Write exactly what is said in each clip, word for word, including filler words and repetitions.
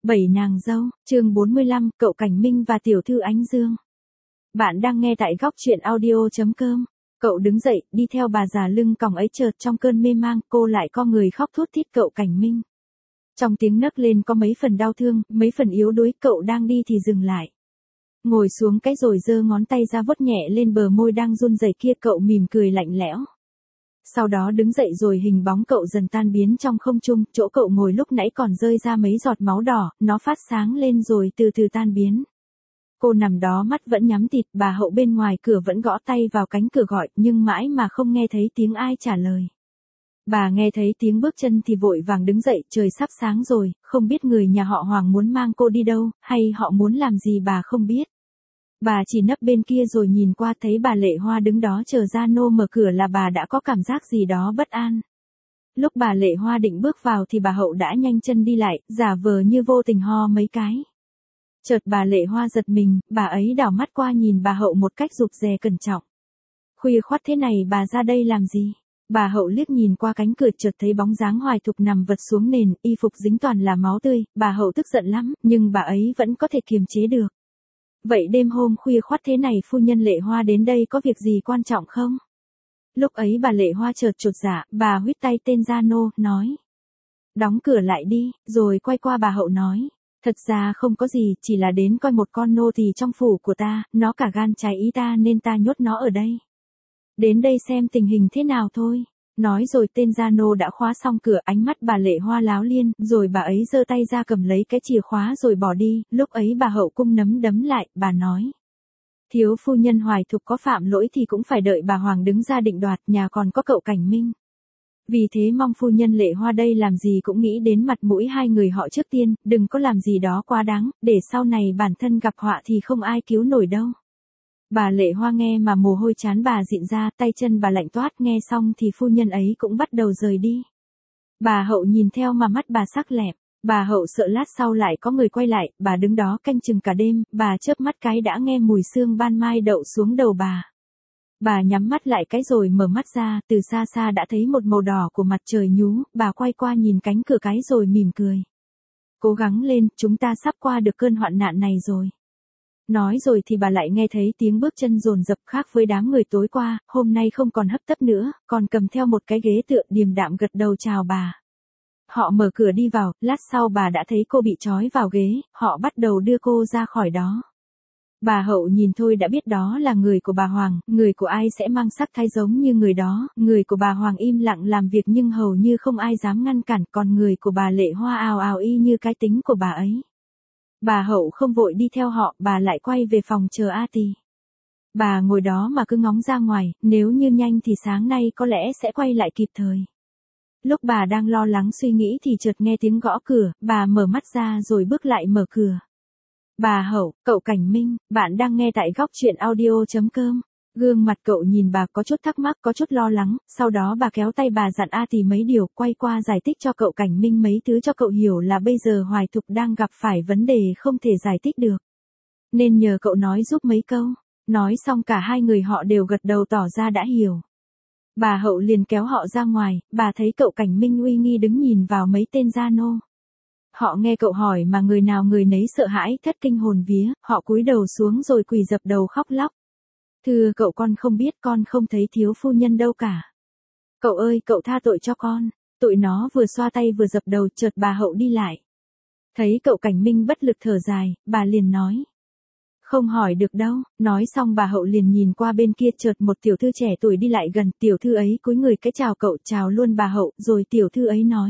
Bảy nàng dâu, chương bốn mươi lăm, cậu Cảnh Minh và tiểu thư Ánh Dương. Bạn đang nghe tại góc truyện audio.com. Cậu đứng dậy, đi theo bà già lưng còng ấy, chợt trong cơn mê mang, cô lại co người khóc thút thít cậu Cảnh Minh. Trong tiếng nấc lên có mấy phần đau thương, mấy phần yếu đuối, cậu đang đi thì dừng lại. Ngồi xuống cái rồi giơ ngón tay ra vuốt nhẹ lên bờ môi đang run rẩy kia, cậu mỉm cười lạnh lẽo. Sau đó đứng dậy rồi hình bóng cậu dần tan biến trong không trung, chỗ cậu ngồi lúc nãy còn rơi ra mấy giọt máu đỏ, nó phát sáng lên rồi từ từ tan biến. Cô nằm đó mắt vẫn nhắm tịt, bà Hậu bên ngoài cửa vẫn gõ tay vào cánh cửa gọi, nhưng mãi mà không nghe thấy tiếng ai trả lời. Bà nghe thấy tiếng bước chân thì vội vàng đứng dậy, trời sắp sáng rồi, không biết người nhà họ Hoàng muốn mang cô đi đâu, hay họ muốn làm gì bà không biết. Bà chỉ nấp bên kia rồi nhìn qua thấy bà Lệ Hoa đứng đó chờ Gia Nô mở cửa là bà đã có cảm giác gì đó bất an. Lúc bà Lệ Hoa định bước vào thì bà Hậu đã nhanh chân đi lại, giả vờ như vô tình ho mấy cái. Chợt bà Lệ Hoa giật mình, bà ấy đảo mắt qua nhìn bà Hậu một cách rụt rè cẩn trọng. Khuya khoắt thế này bà ra đây làm gì? Bà Hậu liếc nhìn qua cánh cửa, chợt thấy bóng dáng Hoài Thục nằm vật xuống nền, y phục dính toàn là máu tươi, bà Hậu tức giận lắm, nhưng bà ấy vẫn có thể kiềm chế được. Vậy đêm hôm khuya khoắt thế này phu nhân Lệ Hoa đến đây có việc gì quan trọng không? Lúc ấy bà Lệ Hoa chợt chột dạ, bà huýt tay tên Gia Nô, nói. Đóng cửa lại đi, rồi quay qua bà Hậu nói. Thật ra không có gì, chỉ là đến coi một con nô tỳ trong phủ của ta, nó cả gan trái ý ta nên ta nhốt nó ở đây. Đến đây xem tình hình thế nào thôi. Nói rồi tên Gia Nô đã khóa xong cửa, ánh mắt bà Lệ Hoa láo liên, rồi bà ấy giơ tay ra cầm lấy cái chìa khóa rồi bỏ đi, lúc ấy bà Hậu cung nấm đấm lại, bà nói. Thiếu phu nhân Hoài Thục có phạm lỗi thì cũng phải đợi bà Hoàng đứng ra định đoạt, nhà còn có cậu Cảnh Minh. Vì thế mong phu nhân Lệ Hoa đây làm gì cũng nghĩ đến mặt mũi hai người họ trước tiên, đừng có làm gì đó quá đáng, để sau này bản thân gặp họa thì không ai cứu nổi đâu. Bà Lệ Hoa nghe mà mồ hôi trán bà dịn ra, tay chân bà lạnh toát, nghe xong thì phu nhân ấy cũng bắt đầu rời đi. Bà Hậu nhìn theo mà mắt bà sắc lẹm, bà Hậu sợ lát sau lại có người quay lại, bà đứng đó canh chừng cả đêm, bà chớp mắt cái đã nghe mùi sương ban mai đậu xuống đầu bà. Bà nhắm mắt lại cái rồi mở mắt ra, từ xa xa đã thấy một màu đỏ của mặt trời nhú, bà quay qua nhìn cánh cửa cái rồi mỉm cười. Cố gắng lên, chúng ta sắp qua được cơn hoạn nạn này rồi. Nói rồi thì bà lại nghe thấy tiếng bước chân dồn dập, khác với đám người tối qua, hôm nay không còn hấp tấp nữa, còn cầm theo một cái ghế tựa, điềm đạm gật đầu chào bà. Họ mở cửa đi vào, lát sau bà đã thấy cô bị trói vào ghế, họ bắt đầu đưa cô ra khỏi đó. Bà Hậu nhìn thôi đã biết đó là người của bà Hoàng, người của ai sẽ mang sắc thái giống như người đó, người của bà Hoàng im lặng làm việc nhưng hầu như không ai dám ngăn cản, còn người của bà Lệ Hoa ào ào y như cái tính của bà ấy. Bà Hậu không vội đi theo họ, bà lại quay về phòng chờ A Tì. Bà ngồi đó mà cứ ngóng ra ngoài, nếu như nhanh thì sáng nay có lẽ sẽ quay lại kịp thời. Lúc bà đang lo lắng suy nghĩ thì chợt nghe tiếng gõ cửa, bà mở mắt ra rồi bước lại mở cửa. Bà Hậu, cậu Cảnh Minh, bạn đang nghe tại góc truyện audio.com. Gương mặt cậu nhìn bà có chút thắc mắc, có chút lo lắng, sau đó bà kéo tay bà dặn A Tì mấy điều, quay qua giải thích cho cậu Cảnh Minh mấy thứ cho cậu hiểu là bây giờ Hoài Thục đang gặp phải vấn đề không thể giải thích được. Nên nhờ cậu nói giúp mấy câu. Nói xong cả hai người họ đều gật đầu tỏ ra đã hiểu. Bà Hậu liền kéo họ ra ngoài, bà thấy cậu Cảnh Minh uy nghi đứng nhìn vào mấy tên Gia Nô. Họ nghe cậu hỏi mà người nào người nấy sợ hãi thất kinh hồn vía, họ cúi đầu xuống rồi quỳ dập đầu khóc lóc. Thưa cậu, con không biết, con không thấy thiếu phu nhân đâu cả. Cậu ơi, cậu tha tội cho con. Tụi nó vừa xoa tay vừa dập đầu, chợt bà Hậu đi lại. Thấy cậu Cảnh Minh bất lực thở dài, bà liền nói. Không hỏi được đâu. Nói xong bà Hậu liền nhìn qua bên kia, chợt một tiểu thư trẻ tuổi đi lại gần, tiểu thư ấy cúi người cái chào cậu, chào luôn bà Hậu, rồi tiểu thư ấy nói.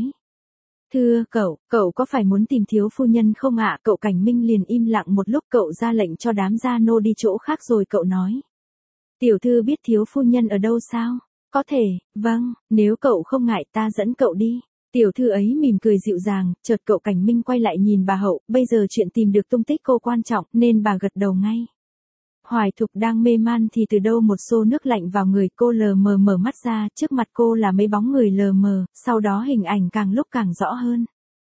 Thưa cậu, cậu có phải muốn tìm thiếu phu nhân không ạ? Cậu Cảnh Minh liền im lặng một lúc, cậu ra lệnh cho đám Gia Nô đi chỗ khác rồi cậu nói. Tiểu thư biết thiếu phu nhân ở đâu sao? Có thể, vâng, nếu cậu không ngại ta dẫn cậu đi. Tiểu thư ấy mỉm cười dịu dàng, chợt cậu Cảnh Minh quay lại nhìn bà Hậu, bây giờ chuyện tìm được tung tích cô quan trọng nên bà gật đầu ngay. Hoài Thục đang mê man thì từ đâu một xô nước lạnh vào người cô, lờ mờ mở mắt ra, trước mặt cô là mấy bóng người lờ mờ, sau đó hình ảnh càng lúc càng rõ hơn.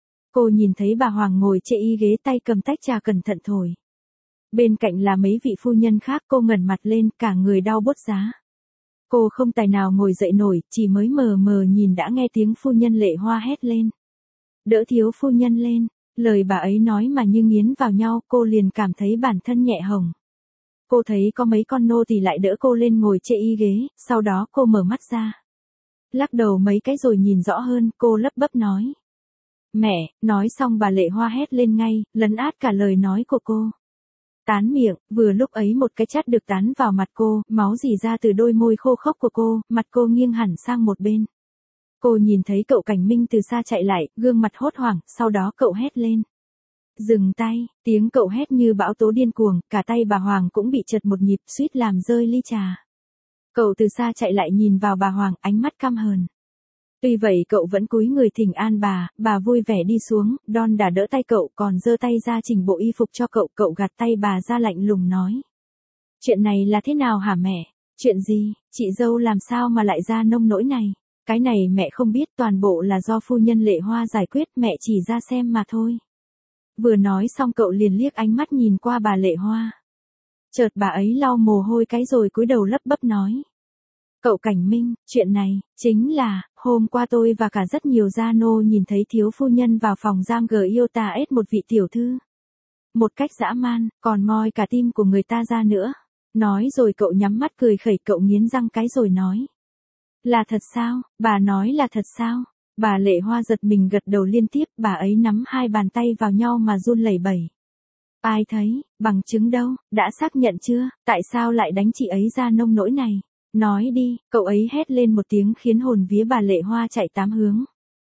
Cô nhìn thấy bà Hoàng ngồi chệ y ghế, tay cầm tách trà cẩn thận thổi. Bên cạnh là mấy vị phu nhân khác, cô ngẩng mặt lên, cả người đau buốt giá. Cô không tài nào ngồi dậy nổi, chỉ mới mờ mờ nhìn đã nghe tiếng phu nhân Lệ Hoa hét lên. Đỡ thiếu phu nhân lên. Lời bà ấy nói mà như nghiến vào nhau, cô liền cảm thấy bản thân nhẹ hồng. Cô thấy có mấy con nô tỳ lại đỡ cô lên ngồi chê y ghế, sau đó cô mở mắt ra. Lắc đầu mấy cái rồi nhìn rõ hơn, cô lắp bắp nói. Mẹ, nói xong bà Lệ Hoa hét lên ngay, lấn át cả lời nói của cô. Tán miệng, vừa lúc ấy một cái chát được tán vào mặt cô, máu rỉ ra từ đôi môi khô khốc của cô, mặt cô nghiêng hẳn sang một bên. Cô nhìn thấy cậu Cảnh Minh từ xa chạy lại, gương mặt hốt hoảng, sau đó cậu hét lên. Dừng tay, tiếng cậu hét như bão tố điên cuồng, cả tay bà Hoàng cũng bị trật một nhịp, suýt làm rơi ly trà. Cậu từ xa chạy lại nhìn vào bà Hoàng, ánh mắt căm hờn. Tuy vậy cậu vẫn cúi người thỉnh an bà, bà vui vẻ đi xuống, đon đả đỡ tay cậu, còn giơ tay ra chỉnh bộ y phục cho cậu, cậu gạt tay bà ra lạnh lùng nói. Chuyện này là thế nào hả mẹ? Chuyện gì, chị dâu làm sao mà lại ra nông nỗi này? Cái này mẹ không biết, toàn bộ là do phu nhân Lệ Hoa giải quyết, mẹ chỉ ra xem mà thôi. Vừa nói xong cậu liền liếc ánh mắt nhìn qua bà Lệ Hoa. Chợt bà ấy lau mồ hôi cái rồi cúi đầu lấp bấp nói. Cậu Cảnh Minh, chuyện này, chính là, hôm qua tôi và cả rất nhiều gia nô nhìn thấy thiếu phu nhân vào phòng giam Giota ép một vị tiểu thư. Một cách dã man, còn moi cả tim của người ta ra nữa. Nói rồi cậu nhắm mắt cười khẩy, cậu nghiến răng cái rồi nói. Là thật sao, bà nói là thật sao? Bà Lệ Hoa giật mình gật đầu liên tiếp, bà ấy nắm hai bàn tay vào nhau mà run lẩy bẩy. Ai thấy, bằng chứng đâu, đã xác nhận chưa, tại sao lại đánh chị ấy ra nông nỗi này? Nói đi, cậu ấy hét lên một tiếng khiến hồn vía bà Lệ Hoa chạy tám hướng.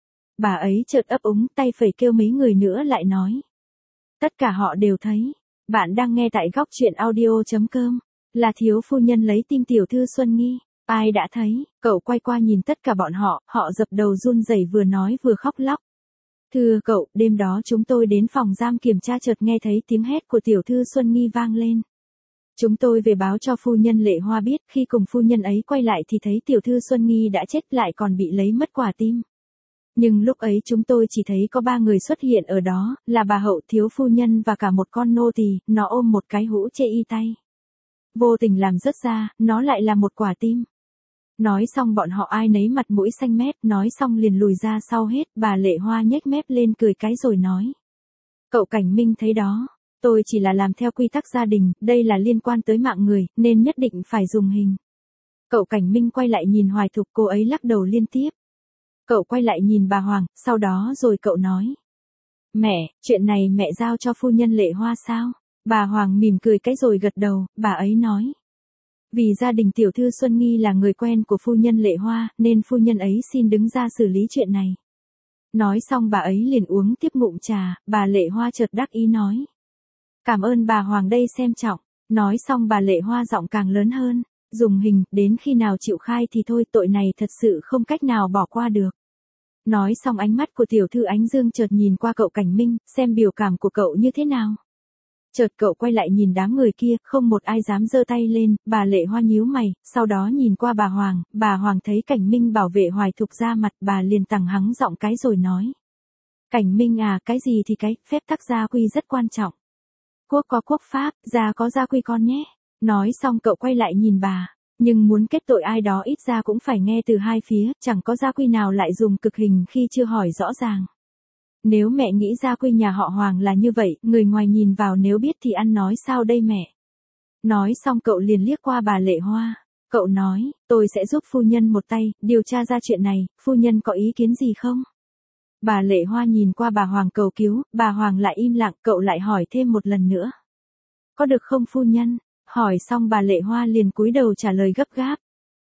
Bà ấy chợt ấp úng tay phẩy kêu mấy người nữa lại nói. Tất cả họ đều thấy. Bạn đang nghe tại góc truyện audio.com. Là thiếu phu nhân lấy tim tiểu thư Xuân Nghi. Ai đã thấy, cậu quay qua nhìn tất cả bọn họ, họ dập đầu run rẩy vừa nói vừa khóc lóc. Thưa cậu, đêm đó chúng tôi đến phòng giam kiểm tra chợt nghe thấy tiếng hét của tiểu thư Xuân Nghi vang lên. Chúng tôi về báo cho phu nhân Lệ Hoa biết, khi cùng phu nhân ấy quay lại thì thấy tiểu thư Xuân Nghi đã chết lại còn bị lấy mất quả tim. Nhưng lúc ấy chúng tôi chỉ thấy có ba người xuất hiện ở đó, là bà Hậu, thiếu phu nhân và cả một con nô tỳ, nó ôm một cái hũ chê y tay. Vô tình làm rớt ra, nó lại là một quả tim. Nói xong bọn họ ai nấy mặt mũi xanh mét, nói xong liền lùi ra sau hết, bà Lệ Hoa nhếch mép lên cười cái rồi nói. Cậu Cảnh Minh thấy đó, tôi chỉ là làm theo quy tắc gia đình, đây là liên quan tới mạng người, nên nhất định phải dùng hình. Cậu Cảnh Minh quay lại nhìn Hoài Thục, cô ấy lắc đầu liên tiếp. Cậu quay lại nhìn bà Hoàng, sau đó rồi cậu nói. Mẹ, chuyện này mẹ giao cho phu nhân Lệ Hoa sao? Bà Hoàng mỉm cười cái rồi gật đầu, bà ấy nói. Vì gia đình tiểu thư Xuân Nghi là người quen của phu nhân Lệ Hoa, nên phu nhân ấy xin đứng ra xử lý chuyện này. Nói xong bà ấy liền uống tiếp ngụm trà, bà Lệ Hoa chợt đắc ý nói. Cảm ơn bà Hoàng đây xem trọng. Nói xong bà Lệ Hoa giọng càng lớn hơn. Dùng hình, đến khi nào chịu khai thì thôi, tội này thật sự không cách nào bỏ qua được. Nói xong ánh mắt của tiểu thư Ánh Dương chợt nhìn qua cậu Cảnh Minh, xem biểu cảm của cậu như thế nào. Chợt cậu quay lại nhìn đám người kia, không một ai dám giơ tay lên, bà Lệ Hoa nhíu mày, sau đó nhìn qua bà Hoàng, bà Hoàng thấy Cảnh Minh bảo vệ Hoài Thục ra mặt, bà liền tằng hắng giọng cái rồi nói. Cảnh Minh à, cái gì thì cái, phép tắc gia quy rất quan trọng. Quốc có quốc pháp, gia có gia quy con nhé. Nói xong cậu quay lại nhìn bà, nhưng muốn kết tội ai đó ít ra cũng phải nghe từ hai phía, chẳng có gia quy nào lại dùng cực hình khi chưa hỏi rõ ràng. Nếu mẹ nghĩ gia quy nhà họ Hoàng là như vậy, người ngoài nhìn vào nếu biết thì ăn nói sao đây mẹ? Nói xong cậu liền liếc qua bà Lệ Hoa, cậu nói, tôi sẽ giúp phu nhân một tay, điều tra ra chuyện này, phu nhân có ý kiến gì không? Bà Lệ Hoa nhìn qua bà Hoàng cầu cứu, bà Hoàng lại im lặng, cậu lại hỏi thêm một lần nữa. Có được không phu nhân? Hỏi xong bà Lệ Hoa liền cúi đầu trả lời gấp gáp.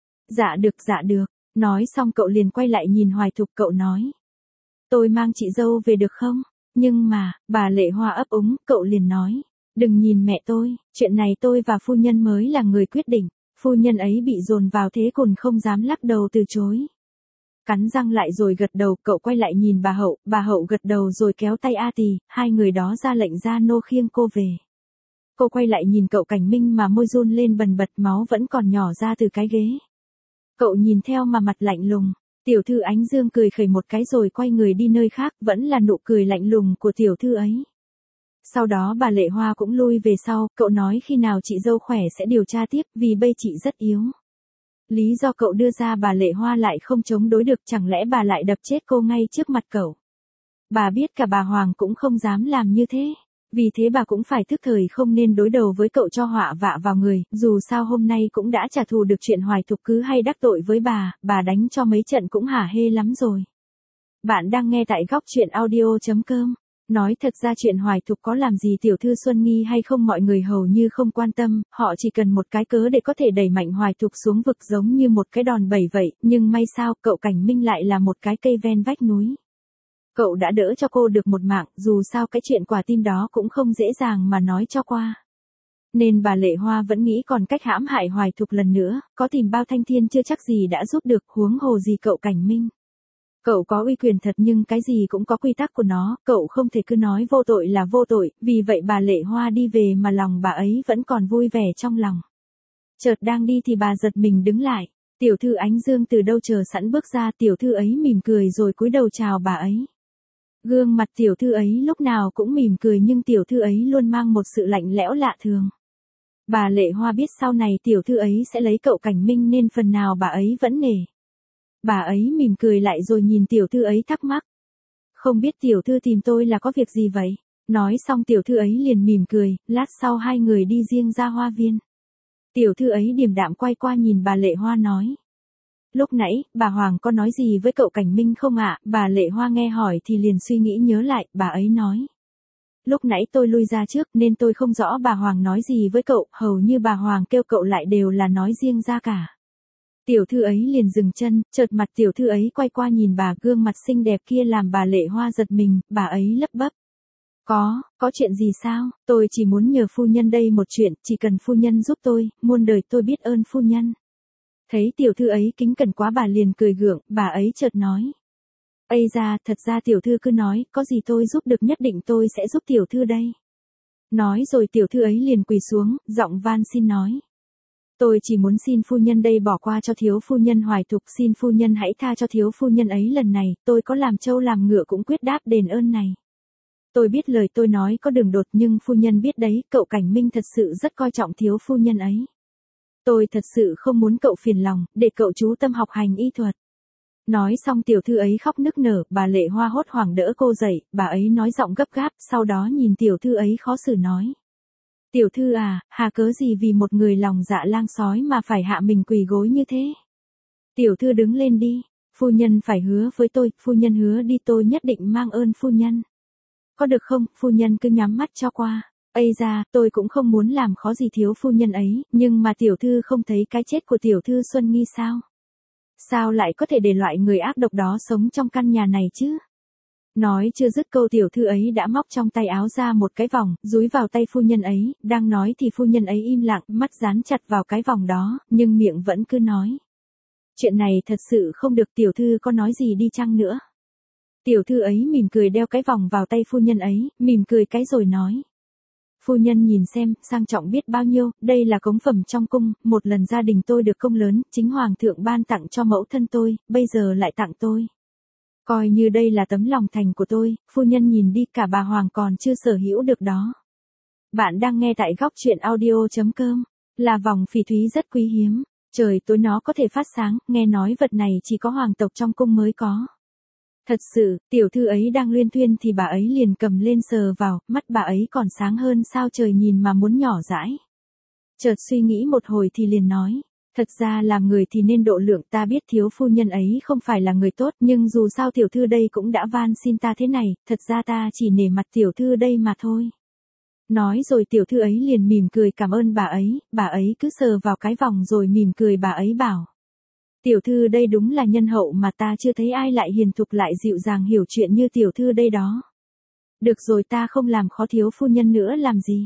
Dạ được, dạ được. Nói xong cậu liền quay lại nhìn Hoài Thục, cậu nói. Tôi mang chị dâu về được không? Nhưng mà, bà Lệ Hoa ấp úng, cậu liền nói. Đừng nhìn mẹ tôi, chuyện này tôi và phu nhân mới là người quyết định. Phu nhân ấy bị dồn vào thế cùn không dám lắc đầu từ chối. Cắn răng lại rồi gật đầu, cậu quay lại nhìn bà Hậu, bà Hậu gật đầu rồi kéo tay A Tỳ, hai người đó ra lệnh gia nô khiêng cô về. Cô quay lại nhìn cậu Cảnh Minh mà môi run lên bần bật, máu vẫn còn nhỏ ra từ cái ghế. Cậu nhìn theo mà mặt lạnh lùng, tiểu thư Ánh Dương cười khẩy một cái rồi quay người đi nơi khác, vẫn là nụ cười lạnh lùng của tiểu thư ấy. Sau đó bà Lệ Hoa cũng lui về sau, cậu nói khi nào chị dâu khỏe sẽ điều tra tiếp, vì bây chị rất yếu. Lý do cậu đưa ra bà Lệ Hoa lại không chống đối được, chẳng lẽ bà lại đập chết cô ngay trước mặt cậu. Bà biết cả bà Hoàng cũng không dám làm như thế. Vì thế bà cũng phải thức thời không nên đối đầu với cậu cho họa vạ vào người, dù sao hôm nay cũng đã trả thù được chuyện Hoài Thục cứ hay đắc tội với bà, bà đánh cho mấy trận cũng hả hê lắm rồi. Bạn đang nghe tại góc chuyện audio.com. Nói thật ra chuyện Hoài Thục có làm gì tiểu thư Xuân Nghi hay không mọi người hầu như không quan tâm, họ chỉ cần một cái cớ để có thể đẩy mạnh Hoài Thục xuống vực giống như một cái đòn bẩy vậy, nhưng may sao cậu Cảnh Minh lại là một cái cây ven vách núi. Cậu đã đỡ cho cô được một mạng, dù sao cái chuyện quả tim đó cũng không dễ dàng mà nói cho qua. Nên bà Lệ Hoa vẫn nghĩ còn cách hãm hại Hoài Thục lần nữa, có tìm bao thanh thiên chưa chắc gì đã giúp được, huống hồ gì cậu Cảnh Minh. Cậu có uy quyền thật nhưng cái gì cũng có quy tắc của nó, cậu không thể cứ nói vô tội là vô tội, vì vậy bà Lệ Hoa đi về mà lòng bà ấy vẫn còn vui vẻ trong lòng. Chợt đang đi thì bà giật mình đứng lại, tiểu thư Ánh Dương từ đâu chờ sẵn bước ra, tiểu thư ấy mỉm cười rồi cúi đầu chào bà ấy. Gương mặt tiểu thư ấy lúc nào cũng mỉm cười nhưng tiểu thư ấy luôn mang một sự lạnh lẽo lạ thường. Bà Lệ Hoa biết sau này tiểu thư ấy sẽ lấy cậu Cảnh Minh nên phần nào bà ấy vẫn nể. Bà ấy mỉm cười lại rồi nhìn tiểu thư ấy thắc mắc. Không biết tiểu thư tìm tôi là có việc gì vậy? Nói xong tiểu thư ấy liền mỉm cười, lát sau hai người đi riêng ra hoa viên. Tiểu thư ấy điềm đạm quay qua nhìn bà Lệ Hoa nói. Lúc nãy, bà Hoàng có nói gì với cậu Cảnh Minh không ạ? Bà Lệ Hoa nghe hỏi thì liền suy nghĩ nhớ lại, bà ấy nói. Lúc nãy tôi lui ra trước nên tôi không rõ bà Hoàng nói gì với cậu, hầu như bà Hoàng kêu cậu lại đều là nói riêng ra cả. Tiểu thư ấy liền dừng chân, chợt mặt tiểu thư ấy quay qua nhìn bà, gương mặt xinh đẹp kia làm bà Lệ Hoa giật mình, bà ấy lấp bấp. Có, có chuyện gì sao? Tôi chỉ muốn nhờ phu nhân đây một chuyện, chỉ cần phu nhân giúp tôi, muôn đời tôi biết ơn phu nhân. Thấy tiểu thư ấy kính cẩn quá bà liền cười gượng, bà ấy chợt nói. Ây ra, thật ra tiểu thư cứ nói, có gì tôi giúp được nhất định tôi sẽ giúp tiểu thư đây. Nói rồi tiểu thư ấy liền quỳ xuống, giọng van xin nói. Tôi chỉ muốn xin phu nhân đây bỏ qua cho thiếu phu nhân Hoài Thục, xin phu nhân hãy tha cho thiếu phu nhân ấy lần này, tôi có làm trâu làm ngựa cũng quyết đáp đền ơn này. Tôi biết lời tôi nói có đường đột nhưng phu nhân biết đấy, cậu Cảnh Minh thật sự rất coi trọng thiếu phu nhân ấy. Tôi thật sự không muốn cậu phiền lòng, để cậu chú tâm học hành y thuật. Nói xong tiểu thư ấy khóc nức nở, bà Lệ Hoa hốt hoảng đỡ cô dậy, bà ấy nói giọng gấp gáp, sau đó nhìn tiểu thư ấy khó xử nói. Tiểu thư à, hà cớ gì vì một người lòng dạ lang sói mà phải hạ mình quỳ gối như thế? Tiểu thư đứng lên đi, phu nhân phải hứa với tôi, phu nhân hứa đi tôi nhất định mang ơn phu nhân. Có được không, phu nhân cứ nhắm mắt cho qua. Ây ra, tôi cũng không muốn làm khó gì thiếu phu nhân ấy, nhưng mà tiểu thư không thấy cái chết của tiểu thư Xuân Nghi sao? Sao lại có thể để loại người ác độc đó sống trong căn nhà này chứ? Nói chưa dứt câu tiểu thư ấy đã móc trong tay áo ra một cái vòng, dúi vào tay phu nhân ấy, đang nói thì phu nhân ấy im lặng, mắt dán chặt vào cái vòng đó, nhưng miệng vẫn cứ nói. Chuyện này thật sự không được, tiểu thư có nói gì đi chăng nữa? Tiểu thư ấy mỉm cười đeo cái vòng vào tay phu nhân ấy, mỉm cười cái rồi nói. Phu nhân nhìn xem, sang trọng biết bao nhiêu, đây là cống phẩm trong cung, một lần gia đình tôi được công lớn, chính hoàng thượng ban tặng cho mẫu thân tôi, bây giờ lại tặng tôi. Coi như đây là tấm lòng thành của tôi, phu nhân nhìn đi, cả bà Hoàng còn chưa sở hữu được đó. Bạn đang nghe tại góc chuyện audio.com, là vòng phỉ thúy rất quý hiếm, trời tối nó có thể phát sáng, nghe nói vật này chỉ có hoàng tộc trong cung mới có. Thật sự, tiểu thư ấy đang luyên thuyên thì bà ấy liền cầm lên sờ vào, mắt bà ấy còn sáng hơn sao trời nhìn mà muốn nhỏ dãi. Chợt suy nghĩ một hồi thì liền nói, thật ra làm người thì nên độ lượng, ta biết thiếu phu nhân ấy không phải là người tốt nhưng dù sao tiểu thư đây cũng đã van xin ta thế này, thật ra ta chỉ nể mặt tiểu thư đây mà thôi. Nói rồi tiểu thư ấy liền mỉm cười cảm ơn bà ấy, bà ấy cứ sờ vào cái vòng rồi mỉm cười bà ấy bảo. Tiểu thư đây đúng là nhân hậu mà ta chưa thấy ai lại hiền thục lại dịu dàng hiểu chuyện như tiểu thư đây đó. Được rồi ta không làm khó thiếu phu nhân nữa làm gì.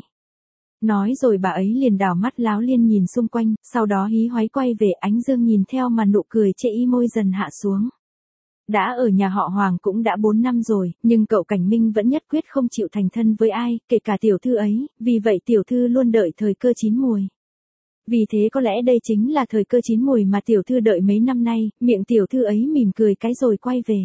Nói rồi bà ấy liền đảo mắt láo liên nhìn xung quanh, sau đó hí hoáy quay về. Ánh Dương nhìn theo mà nụ cười chê y môi dần hạ xuống. Đã ở nhà họ Hoàng cũng đã bốn năm rồi, nhưng cậu Cảnh Minh vẫn nhất quyết không chịu thành thân với ai, kể cả tiểu thư ấy, vì vậy tiểu thư luôn đợi thời cơ chín mùi. Vì thế có lẽ đây chính là thời cơ chín mùi mà tiểu thư đợi mấy năm nay, miệng tiểu thư ấy mỉm cười cái rồi quay về.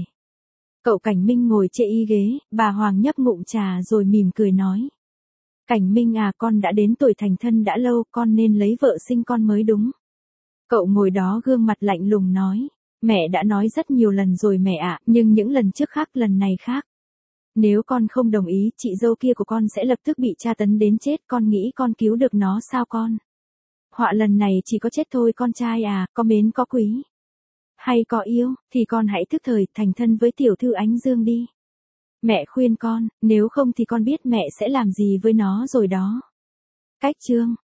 Cậu Cảnh Minh ngồi chê y ghế, bà Hoàng nhấp ngụm trà rồi mỉm cười nói. Cảnh Minh à, con đã đến tuổi thành thân đã lâu, con nên lấy vợ sinh con mới đúng. Cậu ngồi đó gương mặt lạnh lùng nói. Mẹ đã nói rất nhiều lần rồi mẹ ạ, nhưng những lần trước khác lần này khác. Nếu con không đồng ý, chị dâu kia của con sẽ lập tức bị tra tấn đến chết, con nghĩ con cứu được nó sao con? Họa lần này chỉ có chết thôi con trai à, có mến có quý. Hay có yêu, thì con hãy thức thời, thành thân với tiểu thư Ánh Dương đi. Mẹ khuyên con, nếu không thì con biết mẹ sẽ làm gì với nó rồi đó. Cách chương